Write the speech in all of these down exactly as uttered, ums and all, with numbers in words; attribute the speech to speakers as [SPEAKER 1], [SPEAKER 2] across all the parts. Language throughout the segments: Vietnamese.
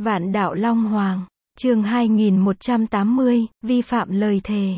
[SPEAKER 1] Vạn đạo Long Hoàng, chương hai nghìn một trăm tám mươi, vi phạm lời thề.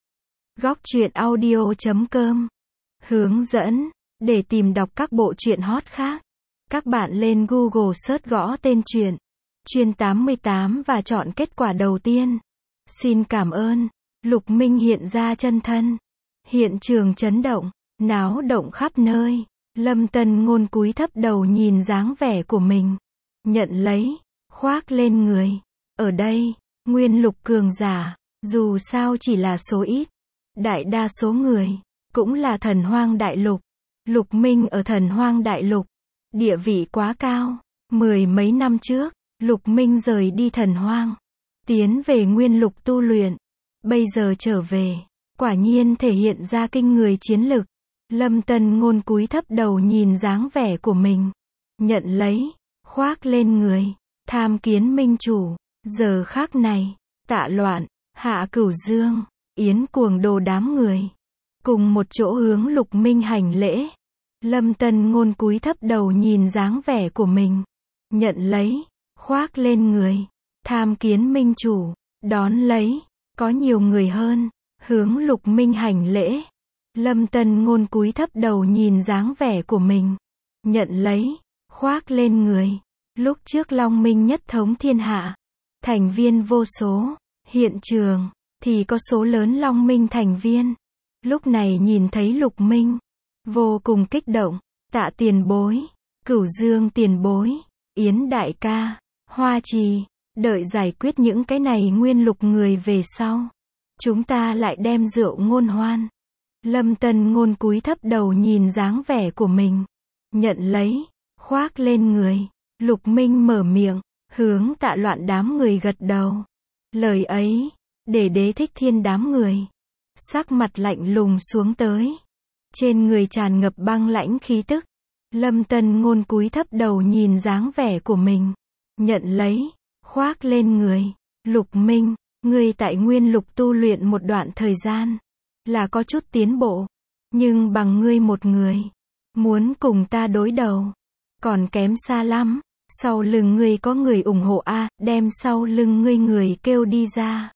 [SPEAKER 1] Góc truyện audio chấm com. Hướng dẫn, để tìm đọc các bộ truyện hot khác, các bạn lên Google search gõ tên truyện, Chuyên tám mươi tám và chọn kết quả đầu tiên. Xin cảm ơn. Lục Minh hiện ra chân thân. Hiện trường chấn động, náo động khắp nơi. Lâm Tân Ngôn cúi thấp đầu nhìn dáng vẻ của mình. Nhận lấy, khoác lên người. Ở đây, nguyên lục cường giả, dù sao chỉ là số ít. Đại đa số người, cũng là thần hoang đại lục. Lục Minh ở thần hoang đại lục, địa vị quá cao. Mười mấy năm trước, Lục Minh rời đi thần hoang, tiến về nguyên lục tu luyện. Bây giờ trở về, quả nhiên thể hiện ra kinh người chiến lực. Lâm Tân Ngôn cúi thấp đầu nhìn dáng vẻ của mình. Nhận lấy, khoác lên người. Tham kiến minh chủ. Giờ khắc này, Tạ Loạn, Hạ Cửu Dương, Yến Cuồng Đồ đám người cùng một chỗ hướng Lục Minh hành lễ. Lâm Tân Ngôn cúi thấp đầu nhìn dáng vẻ của mình. Nhận lấy, khoác lên người. Tham kiến minh chủ. Đón lấy, có nhiều người hơn, hướng Lục Minh hành lễ. Lâm Tân Ngôn cúi thấp đầu nhìn dáng vẻ của mình. Nhận lấy, khoác lên người. Lúc trước Long Minh nhất thống thiên hạ, thành viên vô số. Hiện trường, thì có số lớn Long Minh thành viên. Lúc này nhìn thấy Lục Minh, vô cùng kích động. Tạ tiền bối, Cửu Dương tiền bối, Yến đại ca, Hoa Trì, đợi giải quyết những cái này nguyên lục người về sau, chúng ta lại đem rượu ngôn hoan. Lâm Tân Ngôn cúi thấp đầu nhìn dáng vẻ của mình. Nhận lấy, khoác lên người. Lục Minh mở miệng, hướng Tạ Loạn đám người gật đầu. Lời ấy, để Đế Thích Thiên đám người sắc mặt lạnh lùng xuống tới. Trên người tràn ngập băng lãnh khí tức. Lâm Tân Ngôn cúi thấp đầu nhìn dáng vẻ của mình. Nhận lấy, khoác lên người. Lục Minh, ngươi tại nguyên lục tu luyện một đoạn thời gian, là có chút tiến bộ. Nhưng bằng ngươi một người, muốn cùng ta đối đầu, còn kém xa lắm. Sau lưng ngươi có người ủng hộ a, à, đem sau lưng ngươi người kêu đi ra.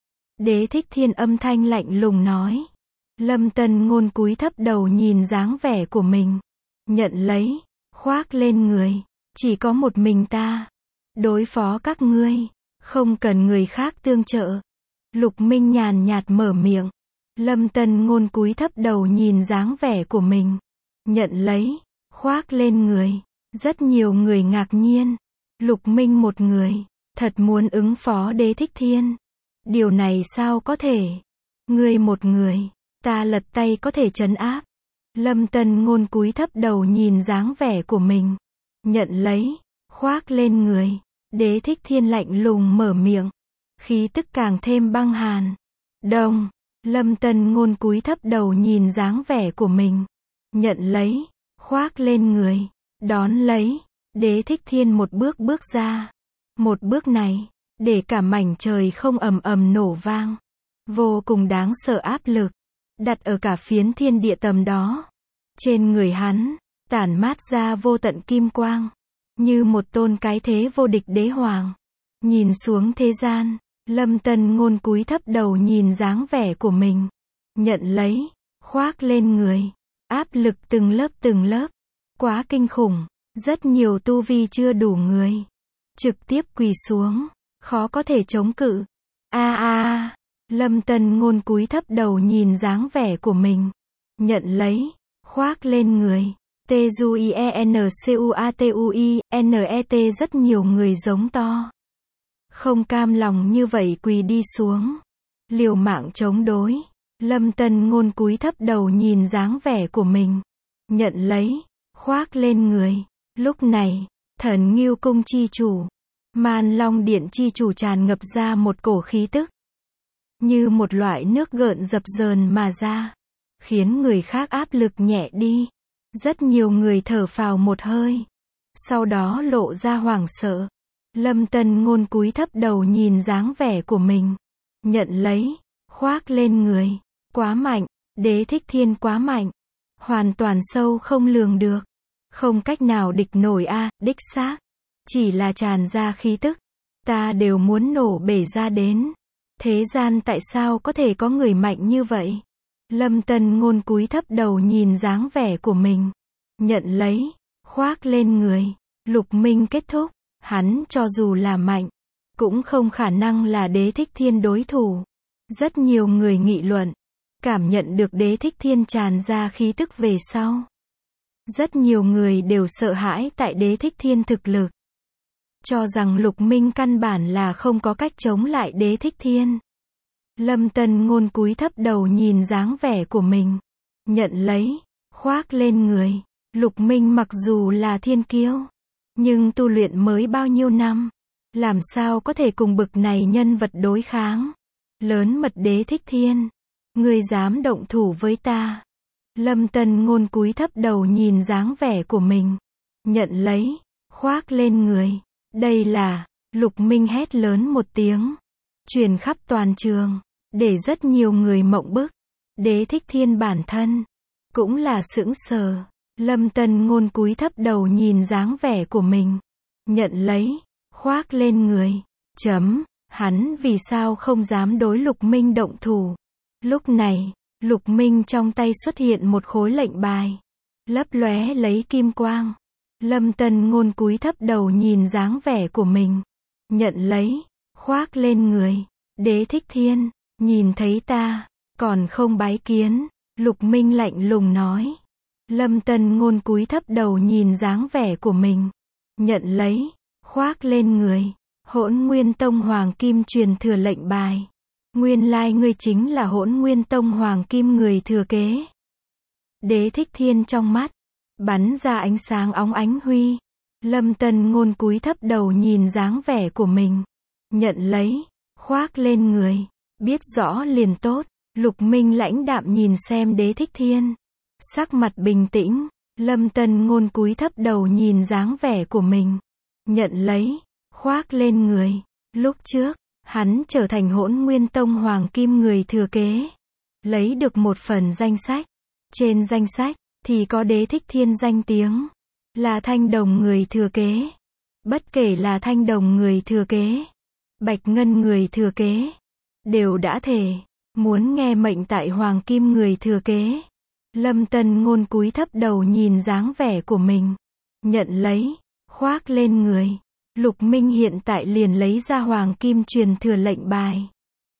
[SPEAKER 1] Đế Thích Thiên âm thanh lạnh lùng nói. Lâm Tân Ngôn cúi thấp đầu nhìn dáng vẻ của mình. Nhận lấy, khoác lên người. Chỉ có một mình ta đối phó các ngươi, không cần người khác tương trợ. Lục Minh nhàn nhạt mở miệng. Lâm Tân Ngôn cúi thấp đầu nhìn dáng vẻ của mình. Nhận lấy, khoác lên người. Rất nhiều người ngạc nhiên. Lục Minh một người, thật muốn ứng phó Đế Thích Thiên. Điều này sao có thể? Ngươi một người, ta lật tay có thể trấn áp. Lâm Tân Ngôn cúi thấp đầu nhìn dáng vẻ của mình. Nhận lấy, khoác lên người. Đế Thích Thiên lạnh lùng mở miệng. Khí tức càng thêm băng hàn. Đông. Lâm Tân Ngôn cúi thấp đầu nhìn dáng vẻ của mình. Nhận lấy, khoác lên người. Đón lấy, Đế Thích Thiên một bước bước ra. Một bước này, để cả mảnh trời không ầm ầm nổ vang. Vô cùng đáng sợ áp lực, đặt ở cả phiến thiên địa tầm đó. Trên người hắn, tản mát ra vô tận kim quang. Như một tôn cái thế vô địch đế hoàng. Nhìn xuống thế gian, Lâm Tân Ngôn cúi thấp đầu nhìn dáng vẻ của mình. Nhận lấy, khoác lên người. Áp lực từng lớp từng lớp. Quá kinh khủng, rất nhiều tu vi chưa đủ người trực tiếp quỳ xuống, khó có thể chống cự. A a, Lâm Tân Ngôn cúi thấp đầu nhìn dáng vẻ của mình. Nhận lấy, khoác lên người. T U I E N C U A T U I N E T rất nhiều người giống to. Không cam lòng như vậy quỳ đi xuống, liều mạng chống đối. Lâm Tân Ngôn cúi thấp đầu nhìn dáng vẻ của mình. Nhận lấy, khoác lên người. Lúc này, Thần Ngưu Cung chi chủ, Man Long Điện chi chủ tràn ngập ra một cổ khí tức. Như một loại nước gợn dập dờn mà ra, khiến người khác áp lực nhẹ đi. Rất nhiều người thở phào một hơi. Sau đó lộ ra hoảng sợ. Lâm Tân Ngôn cúi thấp đầu nhìn dáng vẻ của mình. Nhận lấy, khoác lên người. Quá mạnh, Đế Thích Thiên quá mạnh. Hoàn toàn sâu không lường được. Không cách nào địch nổi a, à, đích xác. Chỉ là tràn ra khí tức, ta đều muốn nổ bể ra đến. Thế gian tại sao có thể có người mạnh như vậy? Lâm Tân Ngôn cúi thấp đầu nhìn dáng vẻ của mình. Nhận lấy, khoác lên người. Lục Minh kết thúc. Hắn cho dù là mạnh, cũng không khả năng là Đế Thích Thiên đối thủ. Rất nhiều người nghị luận. Cảm nhận được Đế Thích Thiên tràn ra khí tức về sau. Rất nhiều người đều sợ hãi tại Đế Thích Thiên thực lực. Cho rằng Lục Minh căn bản là không có cách chống lại Đế Thích Thiên. Lâm Tân Ngôn cúi thấp đầu nhìn dáng vẻ của mình. Nhận lấy, khoác lên người. Lục Minh mặc dù là thiên kiêu, nhưng tu luyện mới bao nhiêu năm. Làm sao có thể cùng bực này nhân vật đối kháng. Lớn mật Đế Thích Thiên. Ngươi dám động thủ với ta. Lâm Tân Ngôn cúi thấp đầu nhìn dáng vẻ của mình. Nhận lấy, khoác lên người. Đây là, Lục Minh hét lớn một tiếng. Truyền khắp toàn trường. Để rất nhiều người mộng bức. Đế Thích Thiên bản thân cũng là sững sờ. Lâm Tân Ngôn cúi thấp đầu nhìn dáng vẻ của mình. Nhận lấy, khoác lên người. Chấm, hắn vì sao không dám đối Lục Minh động thủ. Lúc này, Lục Minh trong tay xuất hiện một khối lệnh bài. Lấp lóe lấy kim quang. Lâm Tân Ngôn cúi thấp đầu nhìn dáng vẻ của mình. Nhận lấy, khoác lên người. Đế Thích Thiên, nhìn thấy ta, còn không bái kiến. Lục Minh lạnh lùng nói. Lâm Tân Ngôn cúi thấp đầu nhìn dáng vẻ của mình. Nhận lấy, khoác lên người. Hỗn Nguyên Tông Hoàng Kim truyền thừa lệnh bài. Nguyên lai ngươi chính là Hỗn Nguyên Tông Hoàng Kim người thừa kế. Đế Thích Thiên trong mắt bắn ra ánh sáng óng ánh huy. Lâm Tân Ngôn cúi thấp đầu nhìn dáng vẻ của mình. Nhận lấy, khoác lên người. Biết rõ liền tốt. Lục Minh lãnh đạm nhìn xem Đế Thích Thiên. Sắc mặt bình tĩnh. Lâm Tân Ngôn cúi thấp đầu nhìn dáng vẻ của mình. Nhận lấy, khoác lên người. Lúc trước, hắn trở thành Hỗn Nguyên Tông Hoàng Kim người thừa kế. Lấy được một phần danh sách. Trên danh sách, thì có Đế Thích Thiên danh tiếng. Là Thanh Đồng người thừa kế. Bất kể là Thanh Đồng người thừa kế, Bạch Ngân người thừa kế, đều đã thề, muốn nghe mệnh tại Hoàng Kim người thừa kế. Lâm Tân Ngôn cúi thấp đầu nhìn dáng vẻ của mình. Nhận lấy, khoác lên người. Lục Minh hiện tại liền lấy ra Hoàng Kim truyền thừa lệnh bài.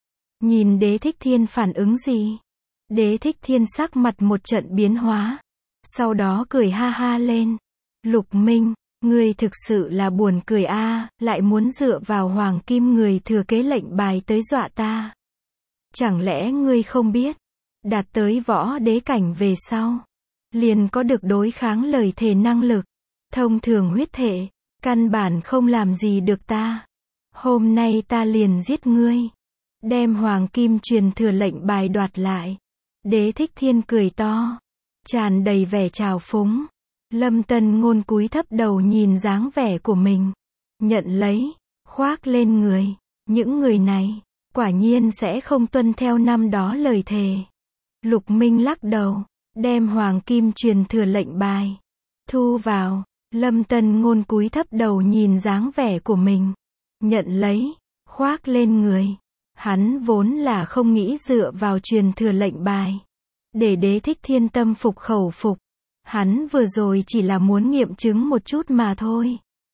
[SPEAKER 1] Nhìn Đế Thích Thiên phản ứng gì? Đế Thích Thiên sắc mặt một trận biến hóa. Sau đó cười ha ha lên. Lục Minh, ngươi thực sự là buồn cười a, à, lại muốn dựa vào Hoàng Kim người thừa kế lệnh bài tới dọa ta. Chẳng lẽ ngươi không biết, đạt tới võ đế cảnh về sau, liền có được đối kháng lời thề năng lực. Thông thường huyết thể, căn bản không làm gì được ta. Hôm nay ta liền giết ngươi. Đem Hoàng Kim truyền thừa lệnh bài đoạt lại. Đế Thích Thiên cười to, tràn đầy vẻ trào phúng. Lâm Tân Ngôn cúi thấp đầu nhìn dáng vẻ của mình. Nhận lấy, khoác lên người. Những người này, quả nhiên sẽ không tuân theo năm đó lời thề. Lục Minh lắc đầu, đem Hoàng Kim truyền thừa lệnh bài thu vào. Lâm Tân Ngôn cúi thấp đầu nhìn dáng vẻ của mình. Nhận lấy, khoác lên người. Hắn vốn là không nghĩ dựa vào truyền thừa lệnh bài để Đế Thích Thiên tâm phục khẩu phục. Hắn vừa rồi chỉ là muốn nghiệm chứng một chút mà thôi.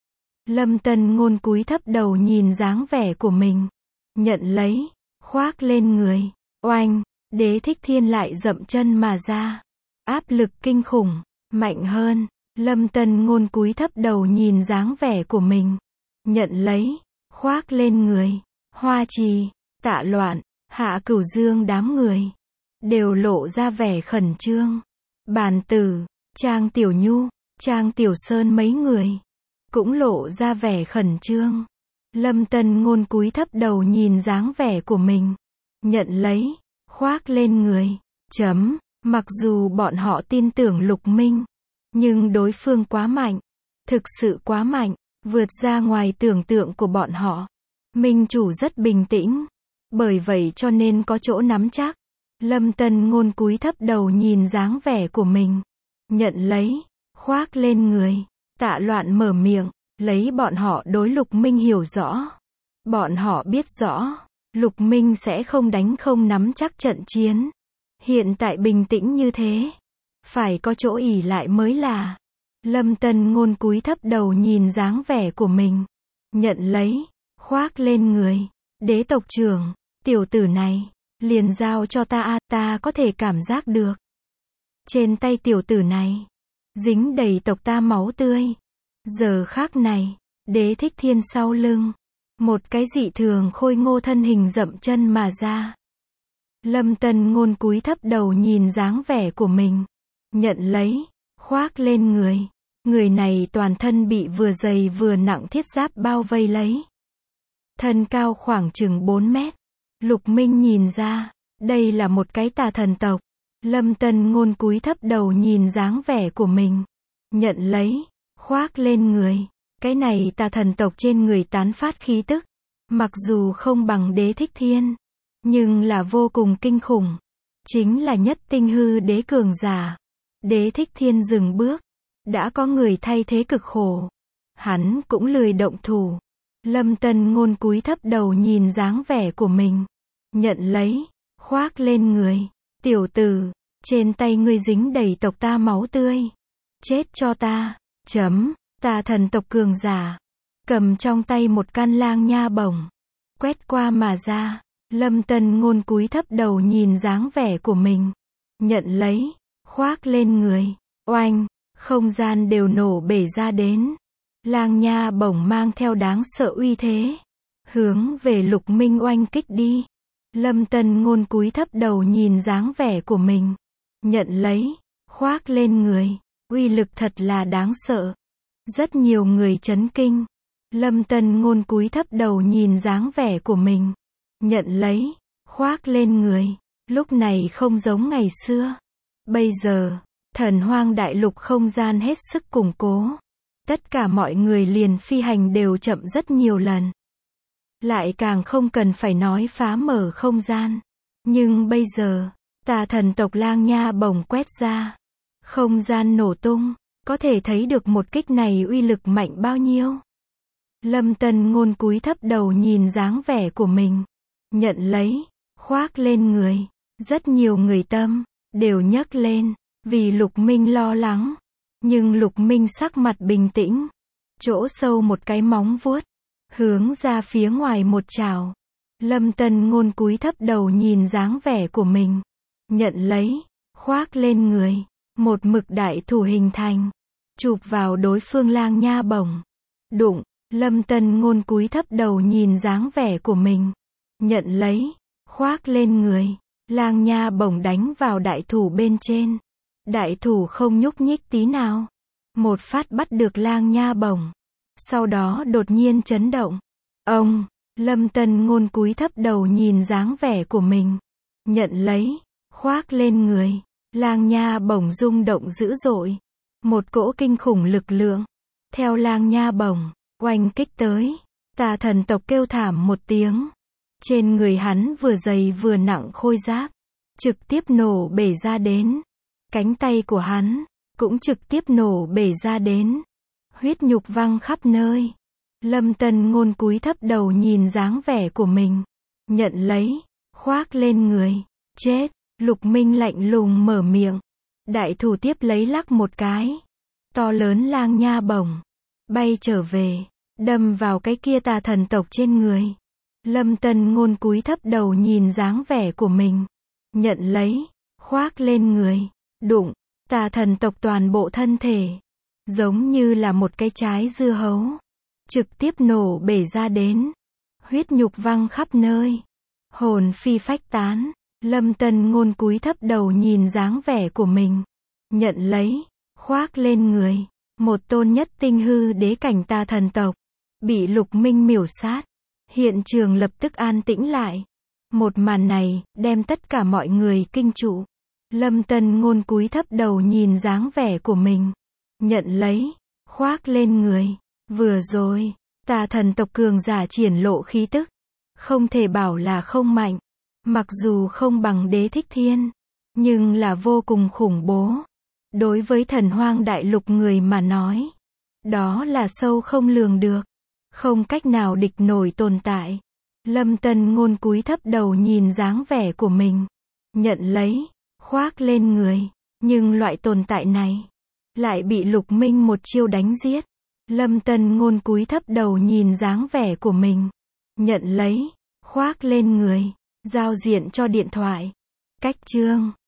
[SPEAKER 1] Lâm Tân Ngôn cúi thấp đầu nhìn dáng vẻ của mình. Nhận lấy, khoác lên người. Oanh, Đế Thích Thiên lại dậm chân mà ra. Áp lực kinh khủng, mạnh hơn. Lâm Tân Ngôn cúi thấp đầu nhìn dáng vẻ của mình. Nhận lấy, khoác lên người. Hoa Trì, Tạ Loạn, Hạ Cửu Dương đám người đều lộ ra vẻ khẩn trương. Bàn Tử, Trang Tiểu Nhu, Trang Tiểu Sơn mấy người cũng lộ ra vẻ khẩn trương. Lâm Tân Ngôn cúi thấp đầu nhìn dáng vẻ của mình. Nhận lấy, khoác lên người. Chấm, mặc dù bọn họ tin tưởng Lục Minh, nhưng đối phương quá mạnh. Thực sự quá mạnh, vượt ra ngoài tưởng tượng của bọn họ. Minh chủ rất bình tĩnh, bởi vậy cho nên có chỗ nắm chắc. Lâm Tân Ngôn cúi thấp đầu nhìn dáng vẻ của mình. Nhận lấy, khoác lên người. Tạ Loạn mở miệng, lấy bọn họ đối Lục Minh hiểu rõ. Bọn họ biết rõ, Lục Minh sẽ không đánh không nắm chắc trận chiến. Hiện tại bình tĩnh như thế, phải có chỗ ỉ lại mới là. Lâm Tân Ngôn cúi thấp đầu nhìn dáng vẻ của mình, nhận lấy, khoác lên người. Đế tộc trưởng, tiểu tử này, liền giao cho ta a, ta có thể cảm giác được. Trên tay tiểu tử này, dính đầy tộc ta máu tươi. Giờ khắc này, Đế Thích Thiên sau lưng, một cái dị thường khôi ngô thân hình dậm chân mà ra. Lâm Tân Ngôn cúi thấp đầu nhìn dáng vẻ của mình, nhận lấy, khoác lên người. Người này toàn thân bị vừa dày vừa nặng thiết giáp bao vây lấy. Thân cao khoảng chừng bốn mét. Lục Minh nhìn ra, đây là một cái tà thần tộc. Lâm Tân Ngôn cúi thấp đầu nhìn dáng vẻ của mình, nhận lấy, khoác lên người. Cái này tà thần tộc trên người tán phát khí tức, mặc dù không bằng Đế Thích Thiên, nhưng là vô cùng kinh khủng. Chính là nhất tinh hư đế cường giả. Đế Thích Thiên dừng bước, đã có người thay thế cực khổ. Hắn cũng lười động thủ. Lâm Tân Ngôn cúi thấp đầu nhìn dáng vẻ của mình, nhận lấy, khoác lên người. Tiểu tử, trên tay ngươi dính đầy tộc ta máu tươi. Chết cho ta. Chấm. Tà thần tộc cường giả, cầm trong tay một căn lang nha bổng, quét qua mà ra. Lâm Tân Ngôn cúi thấp đầu nhìn dáng vẻ của mình, nhận lấy, khoác lên người. Oanh, không gian đều nổ bể ra đến. Lang nha bổng mang theo đáng sợ uy thế, hướng về Lục Minh oanh kích đi. Lâm Tân Ngôn cúi thấp đầu nhìn dáng vẻ của mình, nhận lấy, khoác lên người. Uy lực thật là đáng sợ. Rất nhiều người chấn kinh. Lâm Tân Ngôn cúi thấp đầu nhìn dáng vẻ của mình, nhận lấy, khoác lên người. Lúc này không giống ngày xưa. Bây giờ, Thần Hoang đại lục không gian hết sức củng cố. Tất cả mọi người liền phi hành đều chậm rất nhiều lần. Lại càng không cần phải nói phá mở không gian. Nhưng bây giờ, tà thần tộc lang nha bổng quét ra, không gian nổ tung. Có thể thấy được một kích này uy lực mạnh bao nhiêu. Lâm Tân Ngôn cúi thấp đầu nhìn dáng vẻ của mình, nhận lấy, khoác lên người. Rất nhiều người tâm đều nhấc lên, vì Lục Minh lo lắng. Nhưng Lục Minh sắc mặt bình tĩnh, chỗ sâu một cái móng vuốt, hướng ra phía ngoài một chảo. Lâm Tân Ngôn cúi thấp đầu nhìn dáng vẻ của mình, nhận lấy, khoác lên người. Một mực đại thủ hình thành, chụp vào đối phương lang nha bổng. Đụng, Lâm Tân Ngôn cúi thấp đầu nhìn dáng vẻ của mình, nhận lấy, khoác lên người. Lang nha bổng đánh vào đại thủ bên trên. Đại thủ không nhúc nhích tí nào. Một phát bắt được lang nha bổng. Sau đó đột nhiên chấn động. Ông, Lâm Tân Ngôn cúi thấp đầu nhìn dáng vẻ của mình, nhận lấy, khoác lên người. Lang nha bổng rung động dữ dội. Một cỗ kinh khủng lực lượng, theo lang nha bổng, oanh kích tới. Tà thần tộc kêu thảm một tiếng. Trên người hắn vừa dày vừa nặng khôi giáp, trực tiếp nổ bể ra đến. Cánh tay của hắn, cũng trực tiếp nổ bể ra đến. Huyết nhục văng khắp nơi. Lâm Tân Ngôn cúi thấp đầu nhìn dáng vẻ của mình, nhận lấy, khoác lên người. Chết. Lục Minh lạnh lùng mở miệng. Đại thủ tiếp lấy lắc một cái. To lớn lang nha bổng, bay trở về, đâm vào cái kia tà thần tộc trên người. Lâm Tân Ngôn cúi thấp đầu nhìn dáng vẻ của mình, nhận lấy, khoác lên người. Đụng, tà thần tộc toàn bộ thân thể, giống như là một cái trái dưa hấu, trực tiếp nổ bể ra đến. Huyết nhục văng khắp nơi, hồn phi phách tán. Lâm Tân Ngôn cúi thấp đầu nhìn dáng vẻ của mình, nhận lấy, khoác lên người. Một tôn nhất tinh hư đế cảnh tà thần tộc, bị Lục Minh miểu sát. Hiện trường lập tức an tĩnh lại. Một màn này, đem tất cả mọi người kinh trụ. Lâm Tân Ngôn cúi thấp đầu nhìn dáng vẻ của mình, nhận lấy, khoác lên người. Vừa rồi, tà thần tộc cường giả triển lộ khí tức, không thể bảo là không mạnh. Mặc dù không bằng Đế Thích Thiên, nhưng là vô cùng khủng bố. Đối với Thần Hoang đại lục người mà nói, đó là sâu không lường được. Không cách nào địch nổi tồn tại. Lâm Tân Ngôn cúi thấp đầu nhìn dáng vẻ của mình. Nhận lấy, khoác lên người. Nhưng loại tồn tại này lại bị Lục Minh một chiêu đánh giết. Lâm Tân Ngôn cúi thấp đầu nhìn dáng vẻ của mình. Nhận lấy, khoác lên người. Giao diện cho điện thoại. Cách chương